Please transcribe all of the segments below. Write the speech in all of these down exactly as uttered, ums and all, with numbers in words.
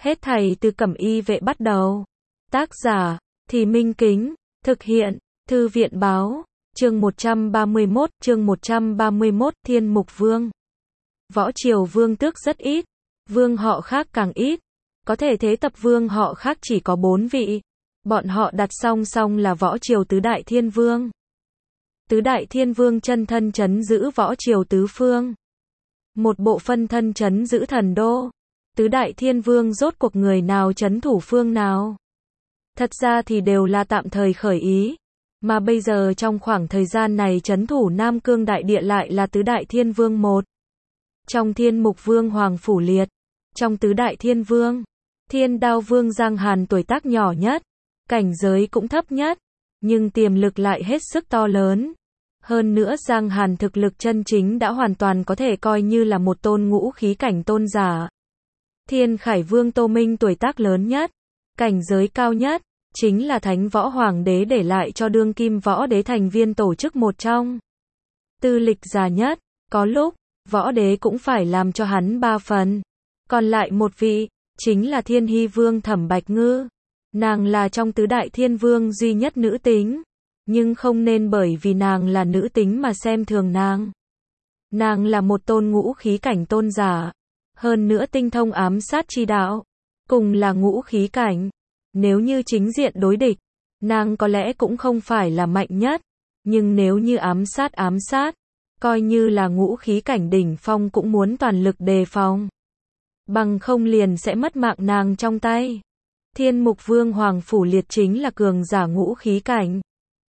Hết thảy từ Cẩm Y Vệ bắt đầu. Tác giả, Thì Minh Kính, thực hiện, Thư viện Báo, chương một trăm ba mươi mốt, chương một trăm ba mươi mốt, Thiên Mục Vương. Võ triều vương tước rất ít, vương họ khác càng ít, có thể thế tập vương họ khác chỉ có bốn vị. Bọn họ đặt song song là võ triều tứ đại thiên vương. Tứ đại thiên vương chân thân trấn giữ võ triều tứ phương. Một bộ phân thân trấn giữ thần đô. Tứ đại thiên vương rốt cuộc người nào trấn thủ phương nào? Thật ra thì đều là tạm thời khởi ý. Mà bây giờ trong khoảng thời gian này trấn thủ Nam Cương đại địa lại là tứ đại thiên vương một. Trong Thiên Mục Vương Hoàng Phủ Liệt. Trong tứ đại thiên vương. Thiên Đao Vương Giang Hàn tuổi tác nhỏ nhất. Cảnh giới cũng thấp nhất. Nhưng tiềm lực lại hết sức to lớn. Hơn nữa Giang Hàn thực lực chân chính đã hoàn toàn có thể coi như là một tôn ngũ khí cảnh tôn giả. Thiên Khải Vương Tô Minh tuổi tác lớn nhất. Cảnh giới cao nhất. Chính là Thánh Võ Hoàng đế để lại cho đương kim võ đế thành viên tổ chức một trong. Tư lịch già nhất. Có lúc, võ đế cũng phải làm cho hắn ba phần. Còn lại một vị, chính là Thiên Hy Vương Thẩm Bạch Ngư. Nàng là trong tứ đại thiên vương duy nhất nữ tính. Nhưng không nên bởi vì nàng là nữ tính mà xem thường nàng. Nàng là một tôn ngũ khí cảnh tôn giả. Hơn nữa tinh thông ám sát chi đạo. Cùng là ngũ khí cảnh. Nếu như chính diện đối địch, nàng có lẽ cũng không phải là mạnh nhất. Nhưng nếu như ám sát ám sát, coi như là ngũ khí cảnh đỉnh phong cũng muốn toàn lực đề phòng. Bằng không liền sẽ mất mạng nàng trong tay. Thiên Mục Vương Hoàng Phủ Liệt chính là cường giả ngũ khí cảnh.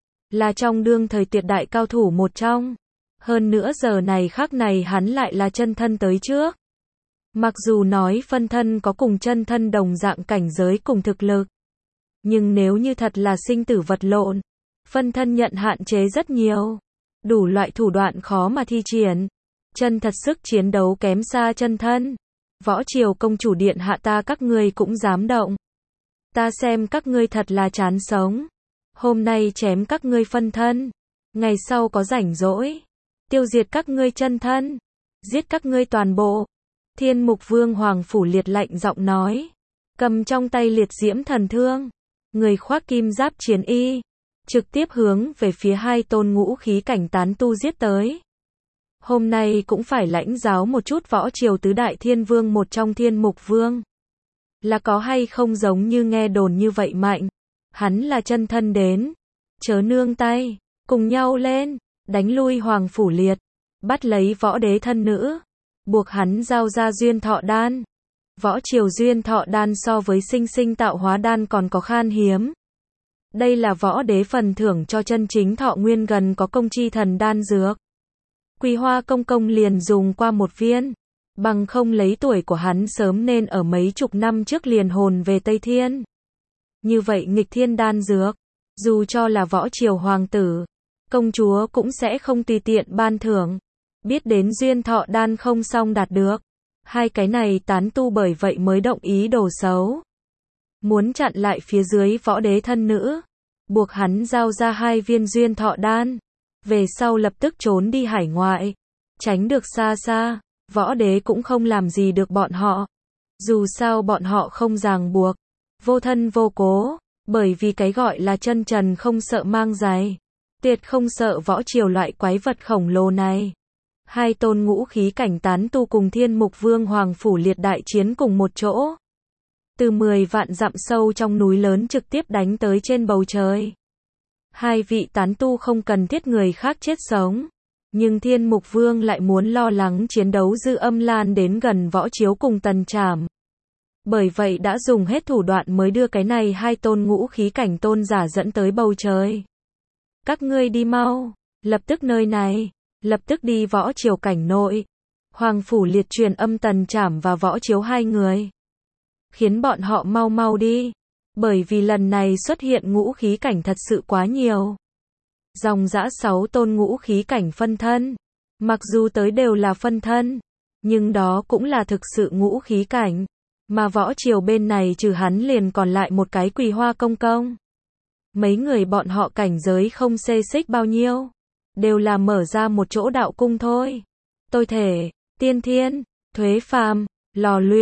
Là trong đương thời tuyệt đại cao thủ một trong. Hơn nữa giờ này khắc này hắn lại là chân thân tới trước. Mặc dù nói phân thân có cùng chân thân đồng dạng cảnh giới cùng thực lực. Nhưng nếu như thật là sinh tử vật lộn, phân thân nhận hạn chế rất nhiều. Đủ loại thủ đoạn khó mà thi triển. Chân thật sức chiến đấu kém xa chân thân. Võ triều công chủ điện hạ ta các ngươi cũng dám động. Ta xem các ngươi thật là chán sống. Hôm nay chém các ngươi phân thân. Ngày sau có rảnh rỗi. Tiêu diệt các ngươi chân thân. Giết các ngươi toàn bộ. Thiên Mục Vương Hoàng Phủ Liệt lạnh giọng nói. Cầm trong tay liệt diễm thần thương. Người khoác kim giáp chiến y. Trực tiếp hướng về phía hai tôn ngũ khí cảnh tán tu giết tới. Hôm nay cũng phải lãnh giáo một chút võ triều tứ đại thiên vương một trong Thiên Mục Vương. Là có hay không giống như nghe đồn như vậy mạnh. Hắn là chân thân đến. Chớ nương tay. Cùng nhau lên. Đánh lui Hoàng Phủ Liệt. Bắt lấy võ đế thân nữ. Buộc hắn giao ra duyên thọ đan. Võ triều duyên thọ đan so với sinh sinh tạo hóa đan còn có khan hiếm. Đây là võ đế phần thưởng cho chân chính thọ nguyên gần có công chi thần đan dược. Quỳ Hoa công công liền dùng qua một viên. Bằng không lấy tuổi của hắn sớm nên ở mấy chục năm trước liền hồn về Tây Thiên. Như vậy nghịch thiên đan dược. Dù cho là võ triều hoàng tử. Công chúa cũng sẽ không tùy tiện ban thưởng. Biết đến duyên thọ đan không xong đạt được. Hai cái này tán tu bởi vậy mới động ý đồ xấu. Muốn chặn lại phía dưới võ đế thân nữ. Buộc hắn giao ra hai viên duyên thọ đan. Về sau lập tức trốn đi hải ngoại. Tránh được xa xa. Võ đế cũng không làm gì được bọn họ. Dù sao bọn họ không ràng buộc. Vô thân vô cố. Bởi vì cái gọi là chân trần không sợ mang giày. Tuyệt không sợ võ triều loại quái vật khổng lồ này. Hai tôn ngũ khí cảnh tán tu cùng Thiên Mục Vương Hoàng Phủ Liệt đại chiến cùng một chỗ. Từ mười vạn dặm sâu trong núi lớn trực tiếp đánh tới trên bầu trời. Hai vị tán tu không cần thiết người khác chết sống. Nhưng Thiên Mục Vương lại muốn lo lắng chiến đấu dư âm lan đến gần võ chiếu cùng Tần Trảm. Bởi vậy đã dùng hết thủ đoạn mới đưa cái này hai tôn ngũ khí cảnh tôn giả dẫn tới bầu trời. Các ngươi đi mau. Lập tức nơi này. Lập tức đi võ triều cảnh nội. Hoàng Phủ Liệt truyền âm Tần Trảm và võ chiếu hai người. Khiến bọn họ mau mau đi. Bởi vì lần này xuất hiện ngũ khí cảnh thật sự quá nhiều. Dòng dã sáu tôn ngũ khí cảnh phân thân. Mặc dù tới đều là phân thân. Nhưng đó cũng là thực sự ngũ khí cảnh. Mà võ triều bên này trừ hắn liền còn lại một cái Quỳ Hoa công công. Mấy người bọn họ cảnh giới không xê xích bao nhiêu. Đều là mở ra một chỗ đạo cung thôi. Tôi thể, tiên thiên, thuế phàm, lò luyện,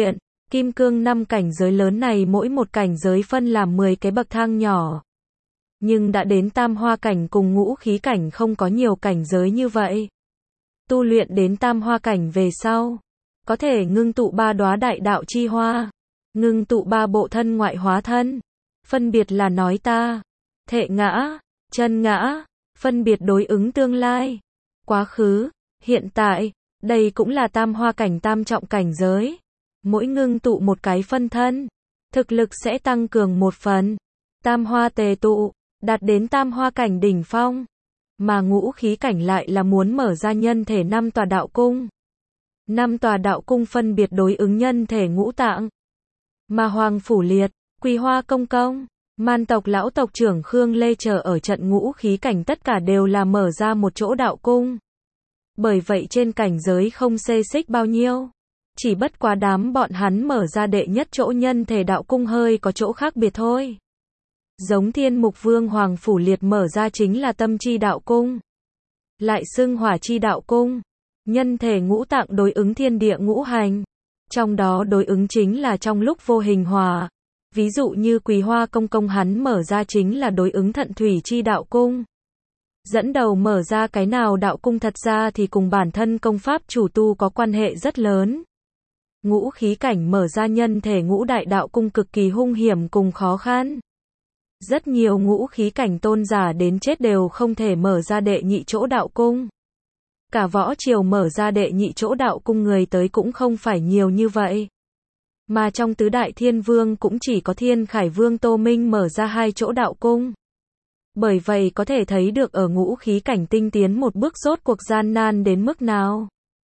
Kim cương năm cảnh giới lớn này mỗi một cảnh giới phân làm mười cái bậc thang nhỏ. Nhưng đã đến tam hoa cảnh cùng ngũ khí cảnh không có nhiều cảnh giới như vậy. Tu luyện đến tam hoa cảnh về sau, có thể ngưng tụ ba đóa đại đạo chi hoa, ngưng tụ ba bộ thân ngoại hóa thân, phân biệt là nói ta, thệ ngã, chân ngã, phân biệt đối ứng tương lai, quá khứ, hiện tại, đây cũng là tam hoa cảnh tam trọng cảnh giới. Mỗi ngưng tụ một cái phân thân, thực lực sẽ tăng cường một phần. Tam hoa tề tụ, đạt đến tam hoa cảnh đỉnh phong. Mà ngũ khí cảnh lại là muốn mở ra nhân thể năm tòa đạo cung. Năm tòa đạo cung phân biệt đối ứng nhân thể ngũ tạng. Mà Hoàng Phủ Liệt, Quỳ Hoa Công Công, Man tộc lão tộc trưởng Khương Lê chờ ở trận ngũ khí cảnh tất cả đều là mở ra một chỗ đạo cung. Bởi vậy trên cảnh giới không xê xích bao nhiêu. Chỉ bất quá đám bọn hắn mở ra đệ nhất chỗ nhân thể đạo cung hơi có chỗ khác biệt thôi. Giống Thiên Mục Vương Hoàng Phủ Liệt mở ra chính là tâm chi đạo cung. Lại xưng hỏa chi đạo cung. Nhân thể ngũ tạng đối ứng thiên địa ngũ hành. Trong đó đối ứng chính là trong lúc vô hình hòa. Ví dụ như Quỳ Hoa Công Công hắn mở ra chính là đối ứng thận thủy chi đạo cung. Dẫn đầu mở ra cái nào đạo cung thật ra thì cùng bản thân công pháp chủ tu có quan hệ rất lớn. Ngũ khí cảnh mở ra nhân thể ngũ đại đạo cung cực kỳ hung hiểm cùng khó khăn. Rất nhiều ngũ khí cảnh tôn giả đến chết đều không thể mở ra đệ nhị chỗ đạo cung. Cả võ triều mở ra đệ nhị chỗ đạo cung người tới cũng không phải nhiều như vậy. Mà trong tứ đại thiên vương cũng chỉ có Thiên Khải Vương Tô Minh mở ra hai chỗ đạo cung. Bởi vậy có thể thấy được ở ngũ khí cảnh tinh tiến một bước rốt cuộc gian nan đến mức nào.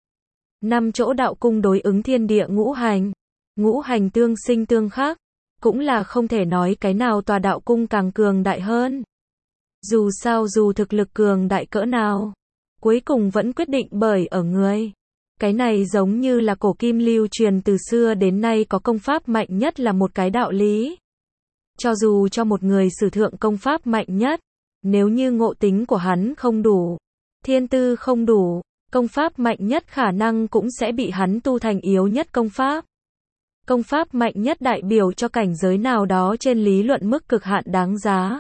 Năm chỗ đạo cung đối ứng thiên địa ngũ hành. Ngũ hành tương sinh tương khắc. Cũng là không thể nói cái nào tòa đạo cung càng cường đại hơn. Dù sao dù thực lực cường đại cỡ nào, cuối cùng vẫn quyết định bởi ở người. Cái này giống như là cổ kim lưu truyền từ xưa đến nay có công pháp mạnh nhất là một cái đạo lý. Cho dù cho một người sử thượng công pháp mạnh nhất, nếu như ngộ tính của hắn không đủ, thiên tư không đủ, công pháp mạnh nhất khả năng cũng sẽ bị hắn tu thành yếu nhất công pháp. Công pháp mạnh nhất đại biểu cho cảnh giới nào đó trên lý luận mức cực hạn đáng giá.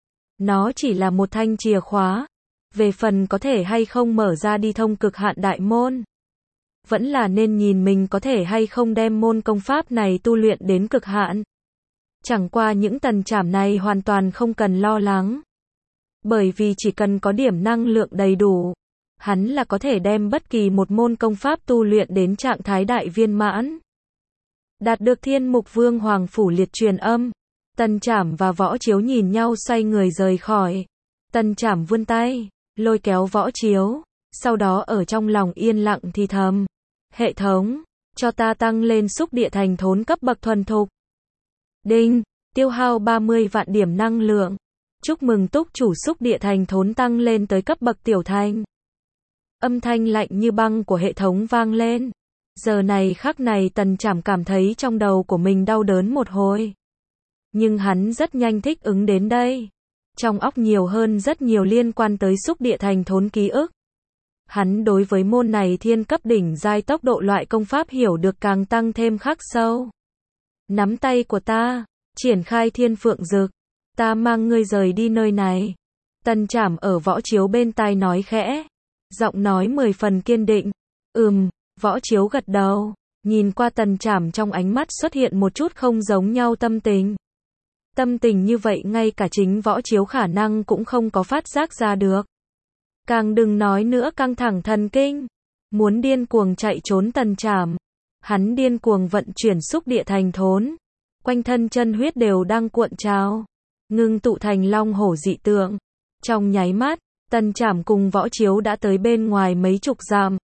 Nó chỉ là một thanh chìa khóa. Về phần có thể hay không mở ra đi thông cực hạn đại môn. Vẫn là nên nhìn mình có thể hay không đem môn công pháp này tu luyện đến cực hạn. Chẳng qua những tần trảm này hoàn toàn không cần lo lắng. Bởi vì chỉ cần có điểm năng lượng đầy đủ, hắn là có thể đem bất kỳ một môn công pháp tu luyện đến trạng thái đại viên mãn. Đạt được Thiên Mục Vương Hoàng Phủ Liệt truyền âm, Tần Trảm và Võ Chiếu nhìn nhau xoay người rời khỏi. Tần Trảm vươn tay, lôi kéo Võ Chiếu, sau đó ở trong lòng yên lặng thì thầm. Hệ thống, cho ta tăng lên xúc địa thành thốn cấp bậc thuần thục. Đinh, tiêu hao ba mươi vạn điểm năng lượng. Chúc mừng túc chủ xúc địa thành thốn tăng lên tới cấp bậc tiểu thành. Âm thanh lạnh như băng của hệ thống vang lên. Giờ này khắc này Tần Trảm cảm thấy trong đầu của mình đau đớn một hồi. Nhưng hắn rất nhanh thích ứng đến đây. Trong óc nhiều hơn rất nhiều liên quan tới xúc địa thành thốn ký ức. Hắn đối với môn này thiên cấp đỉnh giai tốc độ loại công pháp hiểu được càng tăng thêm khắc sâu. Nắm tay của ta, triển khai Thiên Phượng Dực, ta mang ngươi rời đi nơi này. Tần Trảm ở Võ Chiếu bên tai nói khẽ, giọng nói mười phần kiên định. Ừm. Võ Chiếu gật đầu, nhìn qua Tần Trảm trong ánh mắt xuất hiện một chút không giống nhau tâm tình. Tâm tình như vậy ngay cả chính Võ Chiếu khả năng cũng không có phát giác ra được. Càng đừng nói nữa căng thẳng thần kinh, muốn điên cuồng chạy trốn Tần Trảm. Hắn điên cuồng vận chuyển xúc địa thành thốn, quanh thân chân huyết đều đang cuộn trào, ngưng tụ thành long hổ dị tượng. Trong nháy mắt, Tần Trảm cùng Võ Chiếu đã tới bên ngoài mấy chục dặm.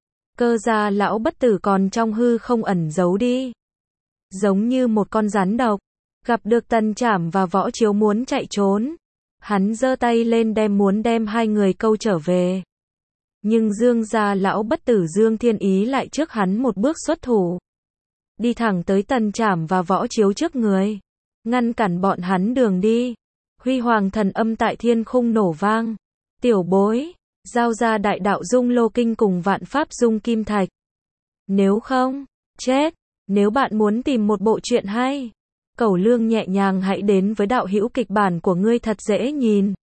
Cơ gia lão bất tử còn trong hư không ẩn giấu đi. Giống như một con rắn độc. Gặp được Tần Trảm và Võ Chiếu muốn chạy trốn. Hắn giơ tay lên đem muốn đem hai người câu trở về. Nhưng Dương gia lão bất tử Dương Thiên Ý lại trước hắn một bước xuất thủ. Đi thẳng tới Tần Trảm và Võ Chiếu trước người. Ngăn cản bọn hắn đường đi. Huy hoàng thần âm tại thiên khung nổ vang. Tiểu bối. Giao ra đại đạo dung lô kinh cùng vạn pháp dung kim thạch. Nếu không, chết. Nếu bạn muốn tìm một bộ truyện hay, cẩu lương nhẹ nhàng hãy đến với đạo hữu kịch bản của ngươi thật dễ nhìn.